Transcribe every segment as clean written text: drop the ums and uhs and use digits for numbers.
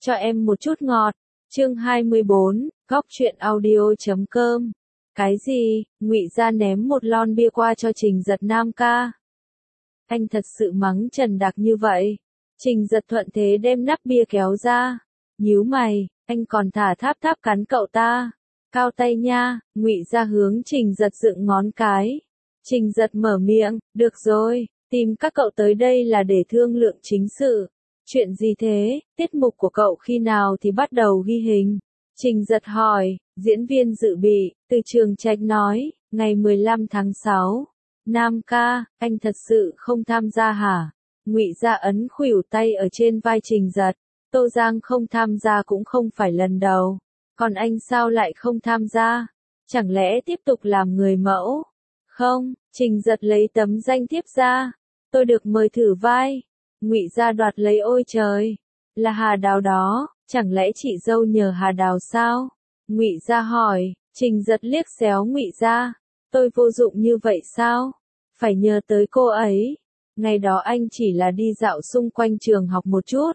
Cho em một chút ngọt. Chương 24, Góc truyện audio.com. Cái gì? Ngụy Gia ném một lon bia qua cho Trình Giật Nam ca. Anh thật sự mắng Trần Đặc như vậy. Trình Giật thuận thế đem nắp bia kéo ra. Nhíu mày, anh còn thả tháp tháp cắn cậu ta. Cao tay nha. Ngụy Gia hướng Trình Giật dựng ngón cái. Trình Giật mở miệng, được rồi, tìm các cậu tới đây là để thương lượng chính sự. Chuyện gì thế? Tiết mục của cậu khi nào thì bắt đầu ghi hình? Trình Giật hỏi. Diễn viên dự bị, Từ Trường Trạch nói, ngày 15 tháng 6. Nam ca, anh thật sự không tham gia hả? Ngụy Gia ấn khuỷu tay ở trên vai Trình Giật. Tô Giang không tham gia cũng không phải lần đầu. Còn anh sao lại không tham gia? Chẳng lẽ tiếp tục làm người mẫu? Không, Trình Giật lấy tấm danh thiếp ra. Tôi được mời thử vai. Ngụy Gia đoạt lấy, ôi trời, là Hà Đào đó, chẳng lẽ chị dâu nhờ Hà Đào sao? Ngụy Gia hỏi. Trình Giật liếc xéo Ngụy Gia. Tôi vô dụng như vậy sao? Phải nhờ tới cô ấy. Ngày đó anh chỉ là đi dạo xung quanh trường học một chút.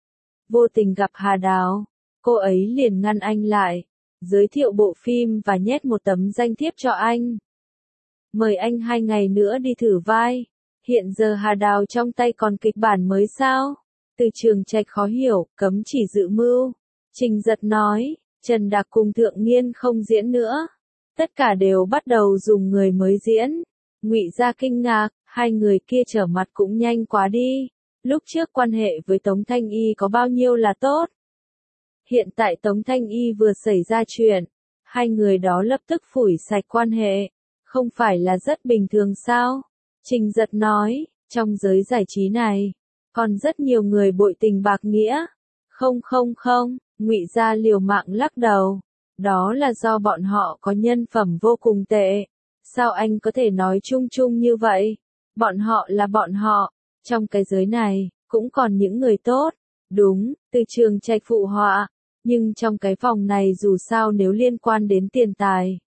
Vô tình gặp Hà Đào, cô ấy liền ngăn anh lại, giới thiệu bộ phim và nhét một tấm danh thiếp cho anh. Mời anh 2 ngày nữa đi thử vai. Hiện giờ Hà Đào trong tay còn kịch bản mới sao? Từ Trường Trạch khó hiểu, cấm chỉ dự mưu. Trình Giật nói, Trần Đặc cùng Thượng Nghiên không diễn nữa. Tất cả đều bắt đầu dùng người mới diễn. Ngụy Gia kinh ngạc, hai người kia trở mặt cũng nhanh quá đi. Lúc trước quan hệ với Tống Thanh Y có bao nhiêu là tốt. Hiện tại Tống Thanh Y vừa xảy ra chuyện, hai người đó lập tức phủi sạch quan hệ. Không phải là rất bình thường sao? Trình Giật nói, trong giới giải trí này, còn rất nhiều người bội tình bạc nghĩa. Không, Ngụy Gia liều mạng lắc đầu. Đó là do bọn họ có nhân phẩm vô cùng tệ. Sao anh có thể nói chung chung như vậy? Bọn họ là bọn họ. Trong cái giới này, cũng còn những người tốt. Đúng, Từ Trường Trạch phụ họa. Nhưng trong cái phòng này dù sao nếu liên quan đến tiền tài,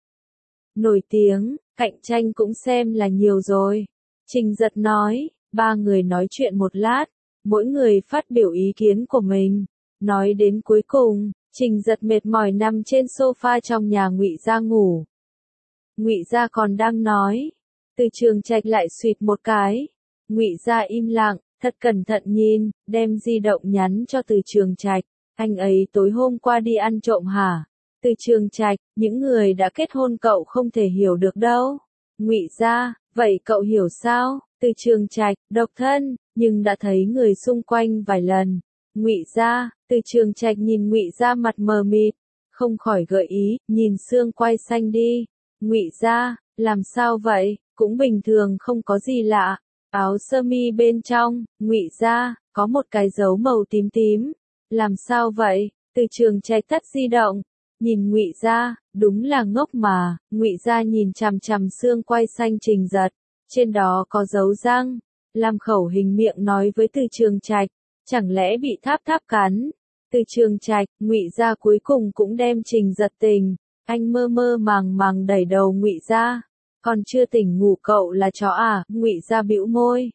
nổi tiếng, cạnh tranh cũng xem là nhiều rồi. Trình Giật nói, 3 người nói chuyện một lát, mỗi người phát biểu ý kiến của mình. Nói đến cuối cùng, Trình Giật mệt mỏi nằm trên sofa trong nhà Ngụy Gia ngủ. Ngụy Gia còn đang nói, Từ Trường Trạch lại xuyệt một cái. Ngụy Gia im lặng, thật cẩn thận nhìn, đem di động nhắn cho Từ Trường Trạch. Anh ấy tối hôm qua đi ăn trộm hả? Từ Trường Trạch, những người đã kết hôn cậu không thể hiểu được đâu. Ngụy Gia, vậy cậu hiểu sao? Từ Trường Trạch, độc thân, nhưng đã thấy người xung quanh vài lần. Ngụy Gia, Từ Trường Trạch nhìn Ngụy Gia mặt mờ mịt, không khỏi gợi ý, nhìn xương quai xanh đi. Ngụy Gia, làm sao vậy? Cũng bình thường, không có gì lạ. Áo sơ mi bên trong, Ngụy Gia, có một cái dấu màu tím tím. Làm sao vậy? Từ Trường Trạch tắt di động, nhìn Ngụy Gia, đúng là ngốc mà. Ngụy Gia nhìn chằm chằm xương quai xanh Trình Giật, trên đó có dấu răng, làm khẩu hình miệng nói với Từ Trường Trạch, chẳng lẽ bị tháp tháp cắn? Từ Trường Trạch, Ngụy Gia cuối cùng cũng đem Trình Giật tỉnh. Anh mơ mơ màng màng đẩy đầu Ngụy Gia. Còn chưa tỉnh ngủ cậu là chó à? Ngụy Gia bĩu môi.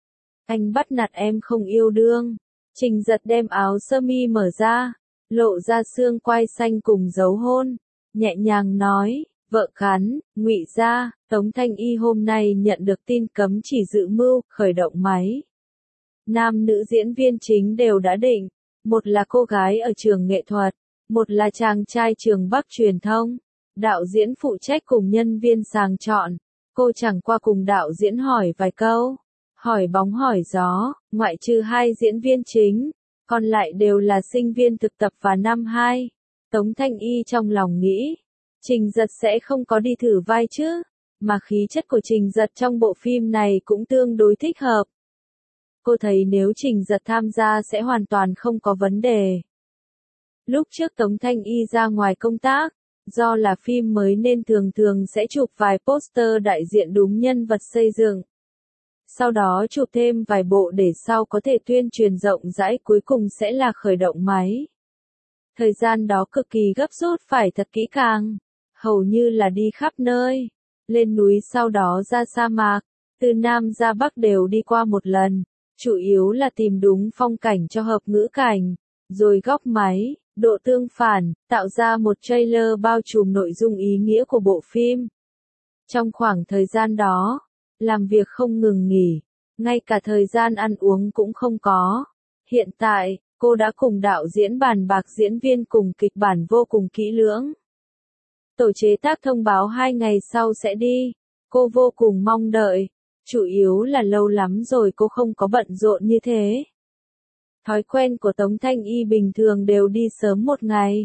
Anh bắt nạt em không yêu đương. Trình Giật đem áo sơ mi mở ra, lộ ra xương quai xanh cùng dấu hôn, nhẹ nhàng nói, vợ cắn. Ngụy Gia, Tống Thanh Y hôm nay nhận được tin cấm chỉ dự mưu, khởi động máy. Nam nữ diễn viên chính đều đã định, một là cô gái ở trường nghệ thuật, một là chàng trai trường Bắc truyền thông. Đạo diễn phụ trách cùng nhân viên sàng chọn, cô chẳng qua cùng đạo diễn hỏi vài câu, hỏi bóng hỏi gió, ngoại trừ 2 diễn viên chính, còn lại đều là sinh viên thực tập và năm 2. Tống Thanh Y trong lòng nghĩ, Trình Giật sẽ không có đi thử vai chứ, mà khí chất của Trình Giật trong bộ phim này cũng tương đối thích hợp. Cô thấy nếu Trình Giật tham gia sẽ hoàn toàn không có vấn đề. Lúc trước Tống Thanh Y ra ngoài công tác, do là phim mới nên thường sẽ chụp vài poster đại diện đúng nhân vật xây dựng. Sau đó chụp thêm vài bộ để sau có thể tuyên truyền rộng rãi, cuối cùng sẽ là khởi động máy. Thời gian đó cực kỳ gấp rút, phải thật kỹ càng, hầu như là đi khắp nơi, lên núi sau đó ra sa mạc, từ Nam ra Bắc đều đi qua một lần, chủ yếu là tìm đúng phong cảnh cho hợp ngữ cảnh. rồi góc máy, độ tương phản, tạo ra một trailer bao trùm nội dung ý nghĩa của bộ phim. Trong khoảng thời gian đó, làm việc không ngừng nghỉ, ngay cả thời gian ăn uống cũng không có. Hiện tại, cô đã cùng đạo diễn bàn bạc diễn viên cùng kịch bản vô cùng kỹ lưỡng. Tổ chế tác thông báo 2 ngày sau sẽ đi. Cô vô cùng mong đợi. Chủ yếu là lâu lắm rồi cô không có bận rộn như thế. Thói quen của Tống Thanh Y bình thường đều đi sớm một ngày.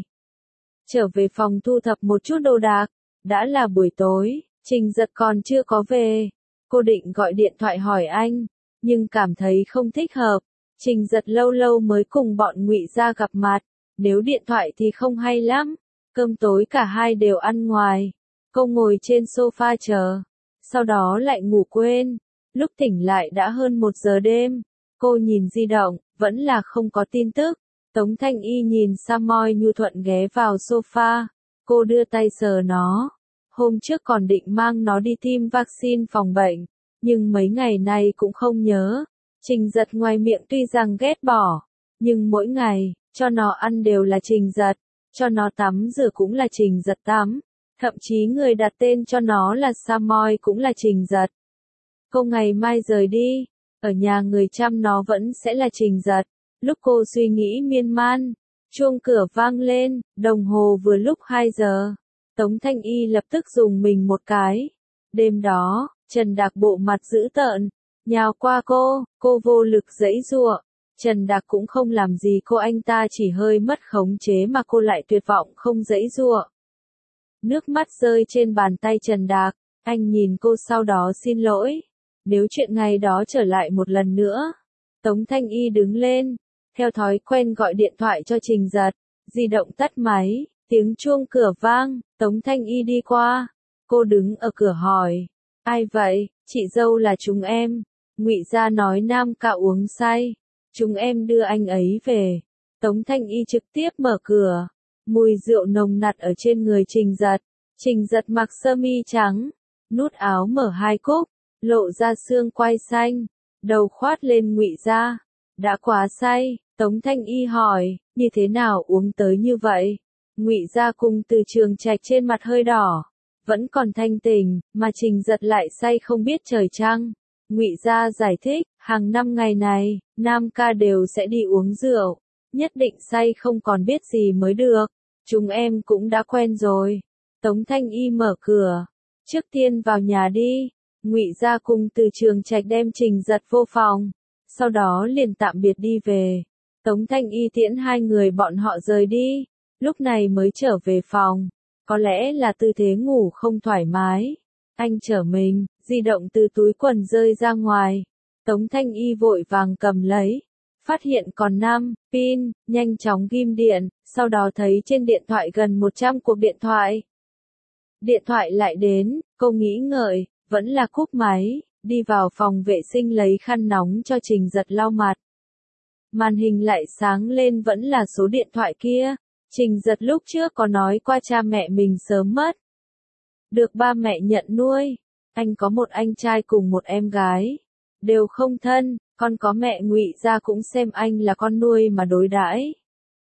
Trở về phòng thu thập một chút đồ đạc. Đã là buổi tối, Trình Giật còn chưa có về. Cô định gọi điện thoại hỏi anh, nhưng cảm thấy không thích hợp. Trình Giật lâu lâu mới cùng bọn Ngụy Gia gặp mặt. Nếu điện thoại thì không hay lắm. Cơm tối cả hai đều ăn ngoài. Cô ngồi trên sofa chờ. Sau đó lại ngủ quên. Lúc tỉnh lại đã hơn 1 giờ đêm. Cô nhìn di động, vẫn là không có tin tức. Tống Thanh Y nhìn Samoy nhu thuận ghé vào sofa. Cô đưa tay sờ nó. Hôm trước còn định mang nó đi tiêm vaccine phòng bệnh. Nhưng mấy ngày nay cũng không nhớ. Trình Giật ngoài miệng tuy rằng ghét bỏ. Nhưng mỗi ngày, cho nó ăn đều là Trình Giật. Cho nó tắm rửa cũng là Trình Giật tắm. Thậm chí người đặt tên cho nó là Samoy cũng là Trình Giật. Cô ngày mai rời đi. Ở nhà người chăm nó vẫn sẽ là Trình Giật. Lúc cô suy nghĩ miên man, chuông cửa vang lên, đồng hồ vừa lúc 2 giờ. Tống Thanh Y lập tức dùng mình một cái. Đêm đó, Trần Đạc bộ mặt dữ tợn, nhào qua cô vô lực giãy giụa. Trần Đạc cũng không làm gì cô, anh ta chỉ hơi mất khống chế mà cô lại tuyệt vọng không giãy giụa. Nước mắt rơi trên bàn tay Trần Đạc, anh nhìn cô sau đó xin lỗi. Nếu chuyện ngày đó trở lại một lần nữa. Tống Thanh Y đứng lên, theo thói quen gọi điện thoại cho Trình Giật. Di động tắt máy, tiếng chuông cửa vang, Tống Thanh Y đi qua. Cô đứng ở cửa hỏi, ai vậy? Chị dâu là chúng em. Ngụy Gia nói Nam Ca uống say. Chúng em đưa anh ấy về. Tống Thanh Y trực tiếp mở cửa. Mùi rượu nồng nặc ở trên người Trình Giật. Trình Giật mặc sơ mi trắng, nút áo mở 2 cúc, lộ ra xương quai xanh, đầu khoát lên Ngụy Gia. Đã quá say, Tống Thanh Y hỏi, như thế nào uống tới như vậy? Ngụy Gia cùng Từ Trường Trạch trên mặt hơi đỏ, vẫn còn thanh tỉnh, mà Trình Giật lại say không biết trời trăng. Ngụy Gia giải thích, hàng năm ngày này, Nam Ca đều sẽ đi uống rượu, nhất định say không còn biết gì mới được. Chúng em cũng đã quen rồi. Tống Thanh Y mở cửa. Trước tiên vào nhà đi. Ngụy Gia cùng Từ Trường Trạch đem Trình Giật vô phòng. Sau đó liền tạm biệt đi về. Tống Thanh Y tiễn 2 người bọn họ rời đi. Lúc này mới trở về phòng. Có lẽ là tư thế ngủ không thoải mái. Anh trở mình, di động từ túi quần rơi ra ngoài. Tống Thanh Y vội vàng cầm lấy. Phát hiện còn 5 pin, nhanh chóng ghim điện, sau đó thấy trên điện thoại gần 100 cuộc điện thoại. Điện thoại lại đến, cô nghĩ ngợi, vẫn là cúp máy, đi vào phòng vệ sinh lấy khăn nóng cho Trình Giật lau mặt. Màn hình lại sáng lên vẫn là số điện thoại kia. Trình Giật lúc trước có nói qua cha mẹ mình sớm mất. Được ba mẹ nhận nuôi. Anh có một anh trai cùng một em gái. Đều không thân, còn có mẹ Ngụy Gia cũng xem anh là con nuôi mà đối đãi.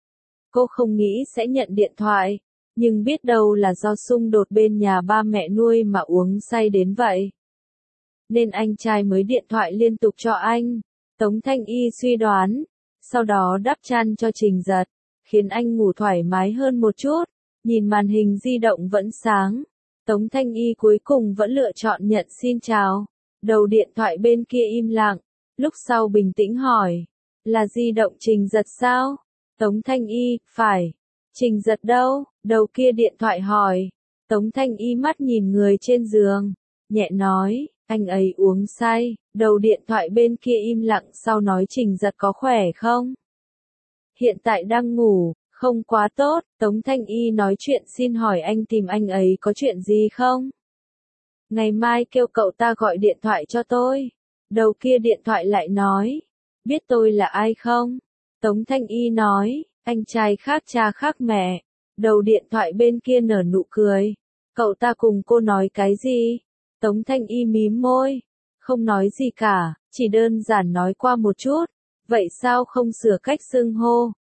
Cô không nghĩ sẽ nhận điện thoại, nhưng biết đâu là do xung đột bên nhà ba mẹ nuôi mà uống say đến vậy. Nên anh trai mới điện thoại liên tục cho anh. Tống Thanh Y suy đoán, sau đó đắp chăn cho Trình Giật, khiến anh ngủ thoải mái hơn một chút. Nhìn màn hình di động vẫn sáng, Tống Thanh Y cuối cùng vẫn lựa chọn nhận xin chào. Đầu điện thoại bên kia im lặng, lúc sau bình tĩnh hỏi, là di động Trình Giật sao? Tống Thanh Y, phải. Trình Giật đâu? Đầu kia điện thoại hỏi. Tống Thanh Y mắt nhìn người trên giường, nhẹ nói, anh ấy uống say. Đầu điện thoại bên kia im lặng sau nói Trình Giật có khỏe không? Hiện tại đang ngủ, không quá tốt. Tống Thanh Y nói chuyện xin hỏi anh tìm anh ấy có chuyện gì không? Ngày mai kêu cậu ta gọi điện thoại cho tôi. Đầu kia điện thoại lại nói, biết tôi là ai không? Tống Thanh Y nói, anh trai khác cha khác mẹ. Đầu điện thoại bên kia nở nụ cười. Cậu ta cùng cô nói cái gì? Tống Thanh Y mím môi. Không nói gì cả, chỉ đơn giản nói qua một chút. Vậy sao không sửa cách xưng hô?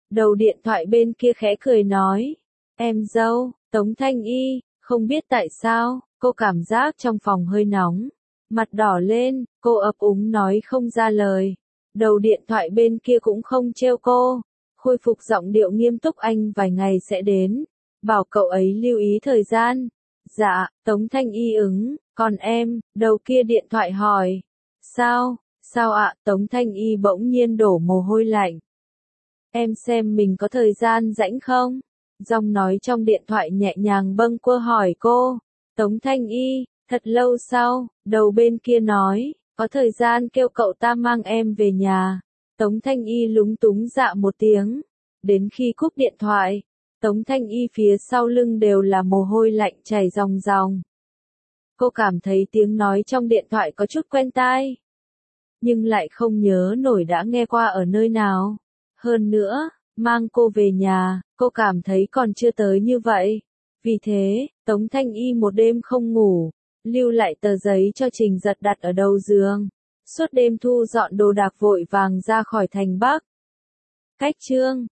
Đầu điện thoại bên kia khẽ cười nói. Em dâu, Tống Thanh Y, không biết tại sao, cô cảm giác trong phòng hơi nóng. Mặt đỏ lên, cô ấp úng nói không ra lời. Đầu điện thoại bên kia cũng không trêu cô. Khôi phục giọng điệu nghiêm túc anh vài ngày sẽ đến. Bảo cậu ấy lưu ý thời gian. Dạ, Tống Thanh Y ứng, còn em, đầu kia điện thoại hỏi. Sao, sao ạ, Tống Thanh Y bỗng nhiên đổ mồ hôi lạnh. Em xem mình có thời gian rảnh không? Giọng nói trong điện thoại nhẹ nhàng bâng quơ hỏi cô. Tống Thanh Y, thật lâu sau, đầu bên kia nói, có thời gian kêu cậu ta mang em về nhà. Tống Thanh Y lúng túng dạ một tiếng. Đến khi cúp điện thoại, Tống Thanh Y phía sau lưng đều là mồ hôi lạnh chảy ròng ròng. Cô cảm thấy tiếng nói trong điện thoại có chút quen tai, nhưng lại không nhớ nổi đã nghe qua ở nơi nào. Hơn nữa, mang cô về nhà, cô cảm thấy còn chưa tới như vậy. Vì thế, Tống Thanh Y một đêm không ngủ, lưu lại tờ giấy cho Trình Giật đặt ở đầu giường. Suốt đêm thu dọn đồ đạc vội vàng ra khỏi thành Bắc. Cách chương